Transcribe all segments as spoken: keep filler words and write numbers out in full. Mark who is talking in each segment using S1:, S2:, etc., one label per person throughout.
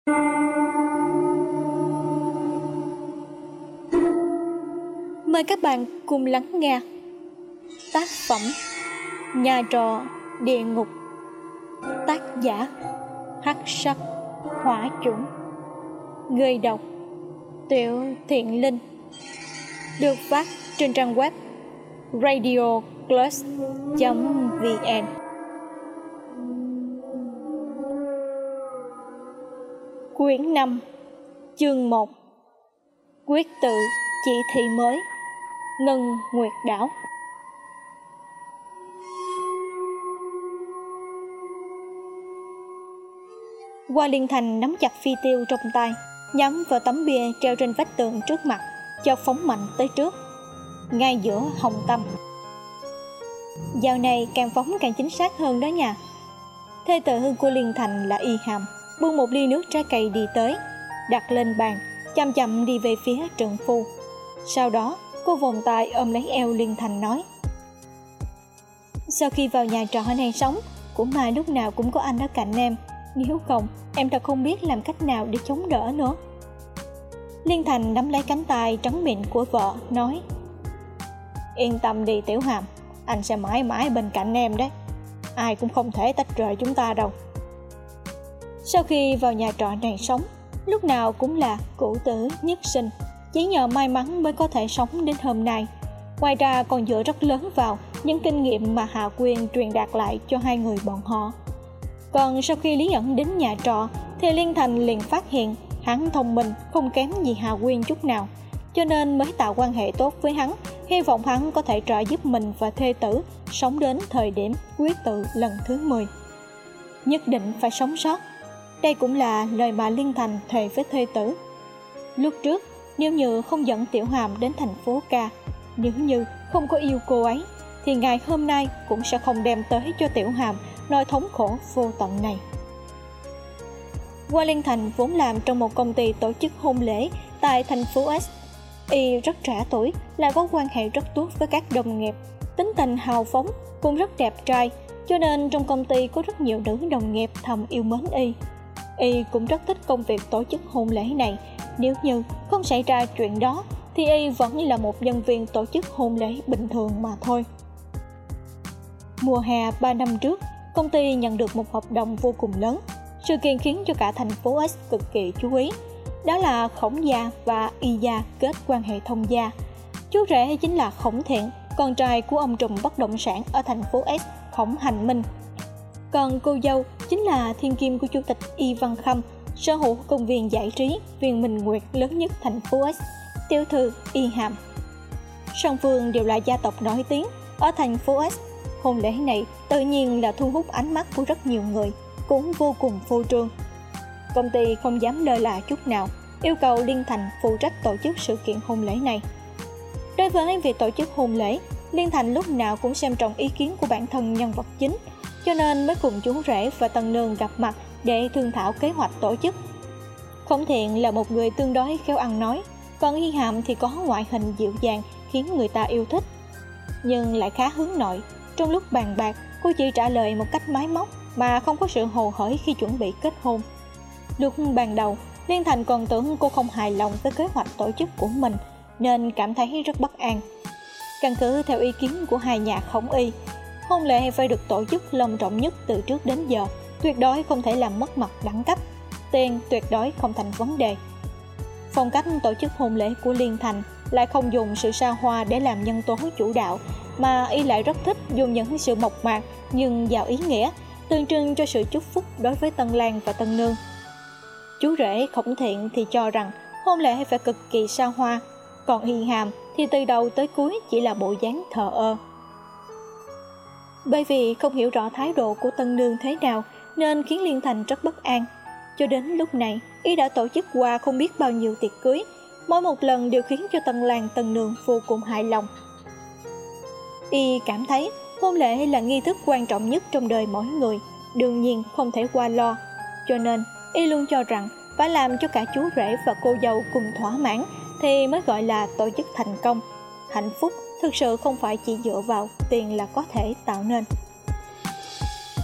S1: Mời các bạn cùng lắng nghe tác phẩm Nhà trọ địa ngục, tác giả Hắc Sắc Hỏa Chủng, người đọc Tiểu Thiện Linh, được phát trên trang web radio plus chấm vn. Quyển năm, chương một, quyết tự chỉ thị mới, Ngân Nguyệt Đảo. Hoa Liên Thành nắm chặt phi tiêu trong tay, nhắm vào tấm bia treo trên vách tường trước mặt, cho phóng mạnh tới trước, ngay giữa hồng tâm. Dạo này càng phóng càng chính xác hơn đó nha. Thê tử của Liên Thành là Y Hàm buông một ly nước trái cây đi tới, đặt lên bàn, chậm chậm đi về phía trượng phu. Sau đó cô vòng tay ôm lấy eo Liên Thành nói: Sau khi vào nhà trọ này sống, cũng may lúc nào cũng có anh ở cạnh em, nếu không em thật không biết làm cách nào để chống đỡ nữa. Liên Thành nắm lấy cánh tay trắng mịn của vợ, nói: Yên tâm đi Tiểu Hàm, anh sẽ mãi mãi bên cạnh em đấy, ai cũng không thể tách rời chúng ta đâu. Sau khi vào nhà trọ này sống, lúc nào cũng là cửu tử nhất sinh, chỉ nhờ may mắn mới có thể sống đến hôm nay. Ngoài ra còn dựa rất lớn vào những kinh nghiệm mà Hạ Quyên truyền đạt lại cho hai người bọn họ. Còn sau khi Lý Ẩn đến nhà trọ thì Liên Thành liền phát hiện hắn thông minh không kém gì Hạ Quyên chút nào, cho nên mới tạo quan hệ tốt với hắn, hy vọng hắn có thể trợ giúp mình và thê tử sống đến thời điểm quyết tự lần thứ mười. Nhất định phải sống sót. Đây cũng là lời mà Liên Thành thề với thê tử. Lúc trước, nếu như không dẫn Tiểu Hàm đến thành phố ca, nếu như không có yêu cô ấy, thì ngày hôm nay cũng sẽ không đem tới cho Tiểu Hàm nỗi thống khổ vô tận này. Hoa Liên Thành vốn làm trong một công ty tổ chức hôn lễ tại thành phố S. Y rất trẻ tuổi, lại có quan hệ rất tốt với các đồng nghiệp, tính tình hào phóng, cũng rất đẹp trai, cho nên trong công ty có rất nhiều nữ đồng nghiệp thầm yêu mến Y. Y cũng rất thích công việc tổ chức hôn lễ này. Nếu như không xảy ra chuyện đó thì Y vẫn là một nhân viên tổ chức hôn lễ bình thường mà thôi. Mùa hè ba năm trước, công ty nhận được một hợp đồng vô cùng lớn. Sự kiện khiến cho cả thành phố S cực kỳ chú ý. Đó là Khổng gia và Y gia kết quan hệ thông gia. Chú rể chính là Khổng Thiện, con trai của ông trùm bất động sản ở thành phố S, Khổng Hành Minh. Còn cô dâu chính là thiên kim của chủ tịch Y Văn Khâm, sở hữu công viên giải trí Viên Minh Nguyệt lớn nhất thành phố S, tiểu thư Y Hàm. Song phương đều là gia tộc nổi tiếng ở thành phố S. Hôn lễ này tự nhiên là thu hút ánh mắt của rất nhiều người, cũng vô cùng phô trương. Công ty không dám lơ là chút nào, yêu cầu Liên Thành phụ trách tổ chức sự kiện hôn lễ này. Đối với việc tổ chức hôn lễ, Liên Thành lúc nào cũng xem trọng ý kiến của bản thân nhân vật chính, cho nên mới cùng chú rể và tân nương gặp mặt để thương thảo kế hoạch tổ chức. Khổng Thiện là một người tương đối khéo ăn nói, còn Y Hàm thì có ngoại hình dịu dàng khiến người ta yêu thích, nhưng lại khá hướng nội. Trong lúc bàn bạc, cô chỉ trả lời một cách máy móc mà không có sự hồ hởi khi chuẩn bị kết hôn. Lúc ban đầu, Liên Thành còn tưởng cô không hài lòng với kế hoạch tổ chức của mình, nên cảm thấy rất bất an. Căn cứ theo ý kiến của hai nhà Khổng Y, hôn lễ phải được tổ chức long trọng nhất từ trước đến giờ, tuyệt đối không thể làm mất mặt đẳng cấp, tiền tuyệt đối không thành vấn đề. Phong cách tổ chức hôn lễ của Liên Thành lại không dùng sự xa hoa để làm nhân tố chủ đạo, mà Y lại rất thích dùng những sự mộc mạc nhưng giàu ý nghĩa, tượng trưng cho sự chúc phúc đối với tân lang và tân nương. Chú rể Khổng Thiện thì cho rằng hôn lễ phải cực kỳ xa hoa, còn Y Hàm thì từ đầu tới cuối chỉ là bộ dáng thờ ơ. Bởi vì không hiểu rõ thái độ của tân nương thế nào nên khiến Liên Thành rất bất an. Cho đến lúc này, Y đã tổ chức qua không biết bao nhiêu tiệc cưới, mỗi một lần đều khiến cho tân lang tân nương vô cùng hài lòng. Y cảm thấy hôn lễ là nghi thức quan trọng nhất trong đời mỗi người, đương nhiên không thể qua lo, cho nên Y luôn cho rằng phải làm cho cả chú rể và cô dâu cùng thỏa mãn thì mới gọi là tổ chức thành công. Hạnh phúc thực sự không phải chỉ dựa vào tiền là có thể tạo nên.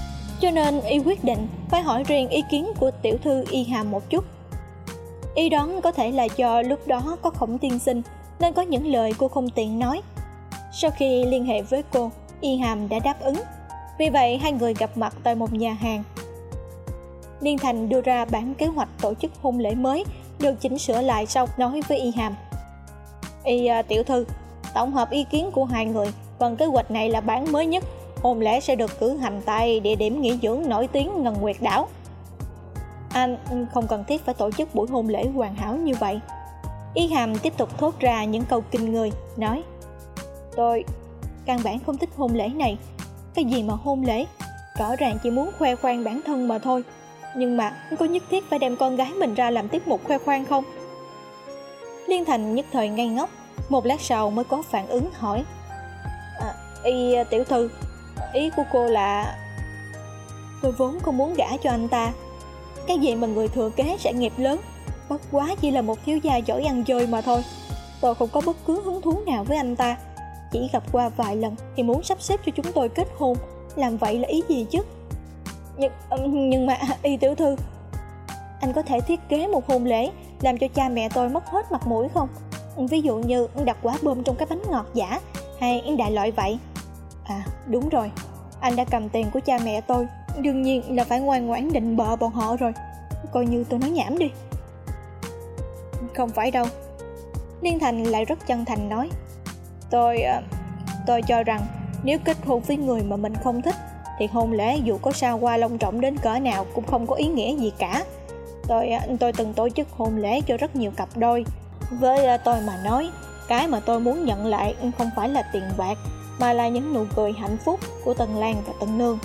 S1: cho nên y quyết định phải hỏi riêng ý kiến của tiểu thư Y Hàm một chút. Y đoán có thể là do lúc đó có Khổng tiên sinh nên có những lời cô không tiện nói. Sau khi liên hệ với cô, Y Hàm đã đáp ứng. Vì vậy hai người gặp mặt tại một nhà hàng. Liên Thành đưa ra bản kế hoạch tổ chức hôn lễ mới, được chỉnh sửa lại sau, nói với Y Hàm: Y à, tiểu thư, tổng hợp ý kiến của hai người, phần kế hoạch này là bản mới nhất. Hôn lễ sẽ được cử hành tại địa điểm nghỉ dưỡng nổi tiếng Ngân Nguyệt Đảo. Anh không cần thiết phải tổ chức buổi hôn lễ hoàn hảo như vậy. Y Hàm tiếp tục thốt ra những câu kinh người, nói: Tôi căn bản không thích hôn lễ này. Cái gì mà hôn lễ, rõ ràng chỉ muốn khoe khoang bản thân mà thôi. Nhưng mà có nhất thiết phải đem con gái mình ra làm tiết mục khoe khoang không? Liên Thành nhất thời ngây ngốc, một lát sau mới có phản ứng hỏi: à, Y tiểu thư, ý của cô là... Tôi vốn không muốn gả cho anh ta. Cái gì mà người thừa kế sản nghiệp lớn, bất quá chỉ là một thiếu gia giỏi ăn chơi mà thôi. Tôi không có bất cứ hứng thú nào với anh ta. Chỉ gặp qua vài lần thì muốn sắp xếp cho chúng tôi kết hôn. Làm vậy là ý gì chứ? Nhưng, nhưng mà Y tiểu thư, anh có thể thiết kế một hôn lễ làm cho cha mẹ tôi mất hết mặt mũi không? Ví dụ như đặt quả bom trong cái bánh ngọt giả, hay đại loại vậy. À đúng rồi, anh đã cầm tiền của cha mẹ tôi, đương nhiên là phải ngoan ngoãn định bợ bọn họ rồi. Coi như tôi nói nhảm đi. Không phải đâu. Liên Thành lại rất chân thành nói: Tôi... tôi cho rằng nếu kết hôn với người mà mình không thích thì hôn lễ dù có xa hoa long trọng đến cỡ nào cũng không có ý nghĩa gì cả. Tôi tôi từng tổ chức hôn lễ cho rất nhiều cặp đôi. Với tôi mà nói, cái mà tôi muốn nhận lại không phải là tiền bạc, mà là những nụ cười hạnh phúc của Tần Lan và Tần Nương.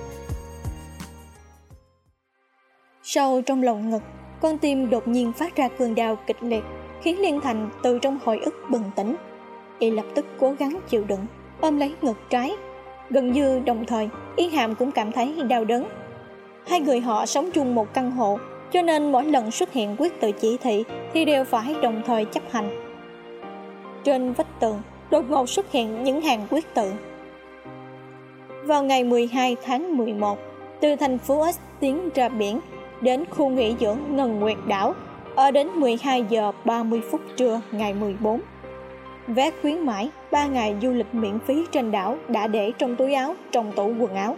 S1: Sâu trong lồng ngực, con tim đột nhiên phát ra cơn đau kịch liệt, khiến Liên Thành từ trong hồi ức bừng tỉnh. Y lập tức cố gắng chịu đựng, ôm lấy ngực trái. Gần như đồng thời, Y Hàm cũng cảm thấy đau đớn. Hai người họ sống chung một căn hộ, cho nên mỗi lần xuất hiện quyết tự chỉ thị thì đều phải đồng thời chấp hành. Trên vách tường đột ngột xuất hiện những hàng quyết tự. Vào ngày mười hai tháng mười một, từ thành phố S tiến ra biển, đến khu nghỉ dưỡng Ngân Nguyệt Đảo, ở đến mười hai giờ ba mươi phút trưa ngày mười bốn. Vé khuyến mãi ba ngày du lịch miễn phí trên đảo đã để trong túi áo, trong tủ quần áo.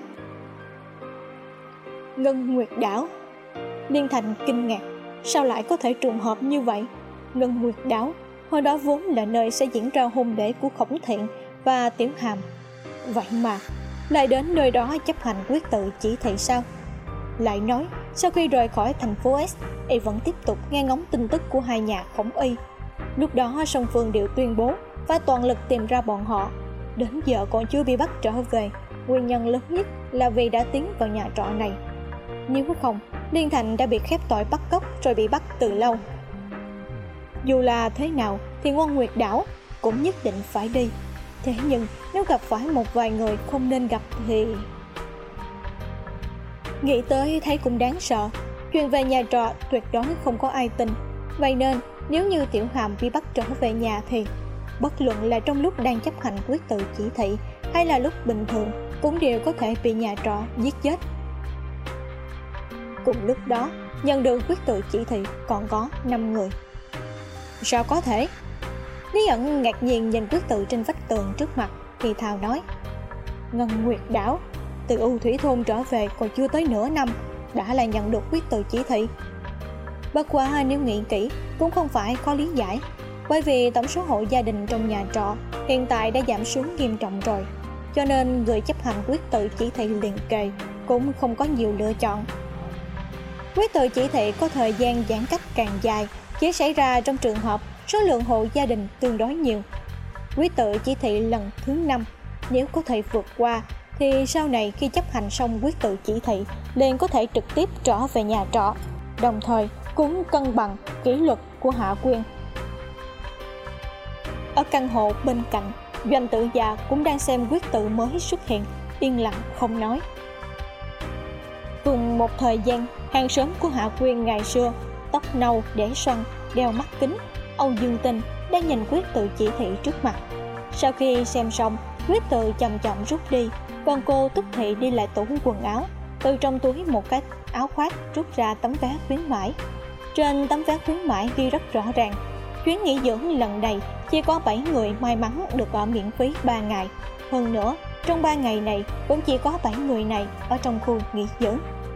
S1: Ngân Nguyệt Đảo. Liên Thành kinh ngạc, sao lại có thể trùng hợp như vậy? Ngân Nguyệt Đảo hồi đó vốn là nơi sẽ diễn ra hôn lễ của Khổng Thiện và Tiểu Hàm. Vậy mà lại đến nơi đó chấp hành quyết tự chỉ thị sao? Lại nói, sau khi rời khỏi thành phố S, y vẫn tiếp tục nghe ngóng tin tức của hai nhà Khổng Y. Lúc đó song phương đều tuyên bố phải toàn lực tìm ra bọn họ. Đến giờ còn chưa bị bắt trở về. Nguyên nhân lớn nhất là vì đã tiến vào nhà trọ này. Nếu không, Liên Thành đã bị khép tội bắt cóc rồi bị bắt từ lâu. Dù là thế nào thì Ngân Nguyệt Đảo cũng nhất định phải đi. Thế nhưng nếu gặp phải một vài người không nên gặp thì... Nghĩ tới thấy cũng đáng sợ. Chuyện về nhà trọ tuyệt đối không có ai tin. Vậy nên nếu như Tiểu Hàm bị bắt trở về nhà thì bất luận là trong lúc đang chấp hành quyết tự chỉ thị hay là lúc bình thường cũng đều có thể bị nhà trọ giết chết. Cùng lúc đó, nhận được quyết tự chỉ thị còn có năm người. Sao có thể? Lý ẩn ngạc nhiên nhìn quyết tự trên vách tường trước mặt thì thào nói: Ngân Nguyệt Đảo, từ U Thủy Thôn trở về còn chưa tới nửa năm đã là nhận được quyết tự chỉ thị. Bất quá nếu nghĩ kỹ cũng không phải khó lý giải, bởi vì tổng số hộ gia đình trong nhà trọ hiện tại đã giảm xuống nghiêm trọng rồi, cho nên người chấp hành quyết tự chỉ thị liền kề cũng không có nhiều lựa chọn. Quyết tự chỉ thị có thời gian giãn cách càng dài chỉ xảy ra trong trường hợp số lượng hộ gia đình tương đối nhiều. Quyết tự chỉ thị lần thứ năm nếu có thể vượt qua thì sau này khi chấp hành xong quyết tự chỉ thị liền có thể trực tiếp trở về nhà trọ, đồng thời cũng cân bằng kỷ luật của Hạ Quyên. Ở căn hộ bên cạnh, Doanh Tử Già cũng đang xem quyết tự mới xuất hiện, yên lặng không nói. Cùng một thời gian, hàng xóm của Hạ Quyên ngày xưa, tóc nâu để xoăn, đeo mắt kính, Âu Dương Tinh đang nhìn quyết tự chỉ thị trước mặt. Sau khi xem xong, quyết tự chậm chậm rút đi, còn cô tức thị đi lại tủ quần áo, từ trong túi một cái áo khoác rút ra tấm vé khuyến mãi. Trên tấm vé khuyến mãi ghi rất rõ ràng, chuyến nghỉ dưỡng lần này chỉ có bảy người may mắn được ở miễn phí ba ngày. Hơn nữa, trong ba ngày này cũng chỉ có bảy người này ở trong khu nghỉ dưỡng.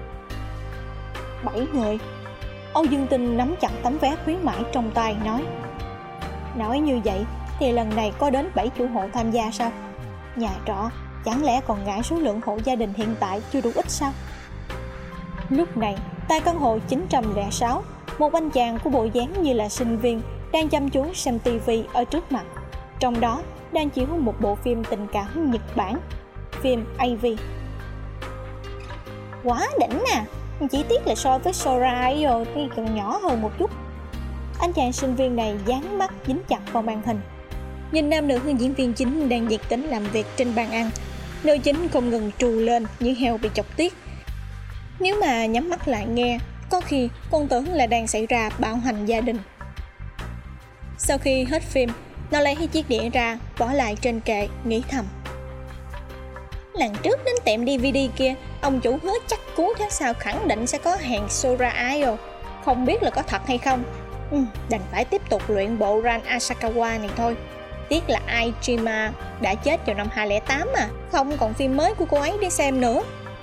S1: Bảy người? Âu Dương Tinh nắm chặt tấm vé khuyến mãi trong tay nói. Nói như vậy thì lần này có đến bảy chủ hộ tham gia sao? Nhà trọ chẳng lẽ còn ngại số lượng hộ gia đình hiện tại chưa đủ ít sao? Lúc này, tại căn hộ chín trăm lẻ sáu, một anh chàng của bộ dáng như là sinh viên đang chăm chú xem tivi ở trước mặt. Trong đó đang chiếu một bộ phim tình cảm Nhật Bản, phim a vê. Quá đỉnh à, chỉ tiếc là so với Sora rồi thì còn nhỏ hơn một chút. Anh chàng sinh viên này dán mắt dính chặt vào màn hình, nhìn nam nữ diễn viên chính đang nhiệt tình làm việc trên bàn ăn. Nữ chính không ngừng trù lên như heo bị chọc tiết. Nếu mà nhắm mắt lại nghe, có khi con tưởng là đang xảy ra bạo hành gia đình. Sau khi hết phim, nó lấy chiếc đĩa ra, bỏ lại trên kệ, nghĩ thầm. Lần trước đến tiệm đê vê đê kia, ông chủ hứa chắc cú thế sao khẳng định sẽ có hàng Sora Idol. Không biết là có thật hay không. Ừ, đành phải tiếp tục luyện bộ Ran Asakawa này thôi. Tiếc là Aijima đã chết vào năm hai không không tám mà, không còn phim mới của cô ấy để xem nữa.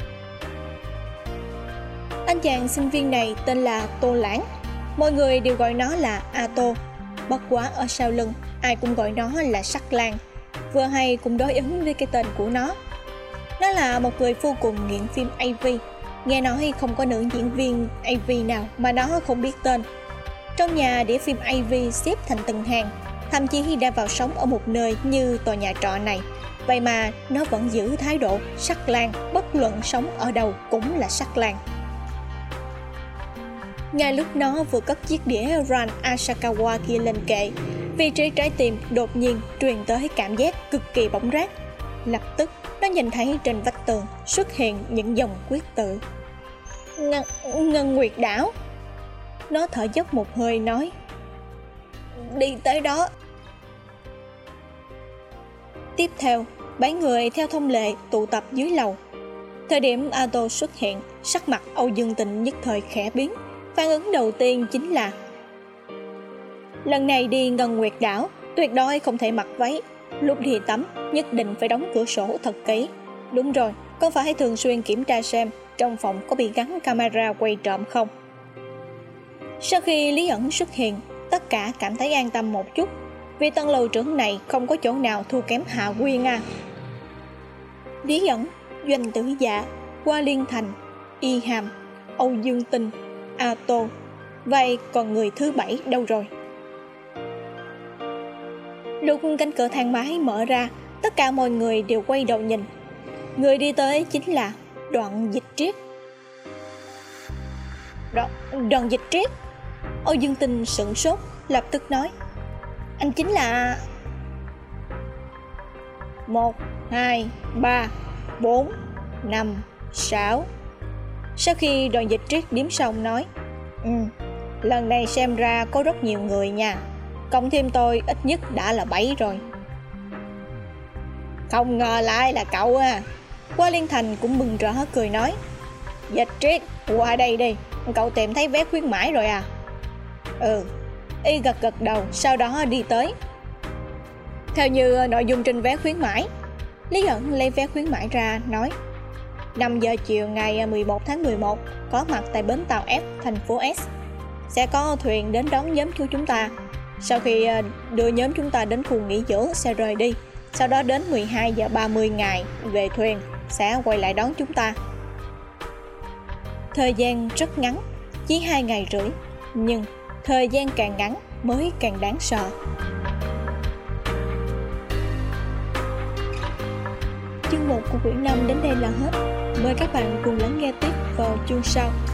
S1: Anh chàng sinh viên này tên là Tô Lãng, mọi người đều gọi nó là Ato. Bất quá ở sau lưng, ai cũng gọi nó là Sắc Lang, vừa hay cũng đối ứng với cái tên của nó. Nó là một người vô cùng nghiện phim a vê, nghe nói không có nữ diễn viên a vê nào mà nó không biết tên. Trong nhà đĩa phim a vê xếp thành từng hàng, thậm chí đã vào sống ở một nơi như tòa nhà trọ này. Vậy mà nó vẫn giữ thái độ Sắc Lang, bất luận sống ở đâu cũng là Sắc Lang. Ngay lúc nó vừa cất chiếc đĩa Ran Asakawa kia lên kệ, vị trí trái tim đột nhiên truyền tới cảm giác cực kỳ bỏng rát. Lập tức nó nhìn thấy trên vách tường xuất hiện những dòng quyết tự. Ngân, Ngân Nguyệt Đảo. Nó thở dốc một hơi nói, đi tới đó. Tiếp theo, bảy người theo thông lệ tụ tập dưới lầu. Thời điểm Ato xuất hiện, sắc mặt Âu Dương Tịnh nhất thời khẽ biến. Phản ứng đầu tiên chính là, lần này đi Ngân Nguyệt Đảo tuyệt đối không thể mặc váy. Lúc đi tắm nhất định phải đóng cửa sổ thật kỹ. Đúng rồi, con phải thường xuyên kiểm tra xem trong phòng có bị gắn camera quay trộm không. Sau khi Lý Ẩn xuất hiện, tất cả cảm thấy an tâm một chút, vì tân lầu trưởng này không có chỗ nào thua kém Hạ Quyên à. Lý Ẩn, Doanh Tử Dạ, Hoa Liên Thành, Y Hàm, Âu Dương Tinh, Ato. Vậy còn người thứ bảy đâu rồi? Lúc cánh cửa thang máy mở ra, tất cả mọi người đều quay đầu nhìn. Người đi tới chính là Đoạn Dịch Triết. Đoạn, Đoạn Dịch Triết? Âu Dương Tinh sửng sốt, lập tức nói, anh chính là... Một, hai, ba, bốn, năm, sáu. Sau khi Đoạn Dịch Triết đếm xong nói, Ừ, lần này xem ra có rất nhiều người nha. Cộng thêm tôi ít nhất đã là bảy rồi. Không ngờ lại là cậu à. Hoa Liên Thành cũng mừng rỡ cười nói, Dịch Triết, qua đây đi, cậu tìm thấy vé khuyến mãi rồi à? Ừ. Y gật gật đầu, sau đó đi tới. Theo như nội dung trên vé khuyến mãi, Lý Ẩn lấy vé khuyến mãi ra nói, năm giờ chiều ngày mười một tháng mười một có mặt tại bến tàu F thành phố S. Sẽ có thuyền đến đón nhóm của chúng ta. Sau khi đưa nhóm chúng ta đến khu nghỉ dưỡng sẽ rời đi. Sau đó đến mười hai giờ ba mươi ngày về thuyền sẽ quay lại đón chúng ta. Thời gian rất ngắn, chỉ hai ngày rưỡi, nhưng thời gian càng ngắn mới càng đáng sợ. Chương một của quyển năm đến đây là hết. Mời các bạn cùng lắng nghe tiếp vào chương sau.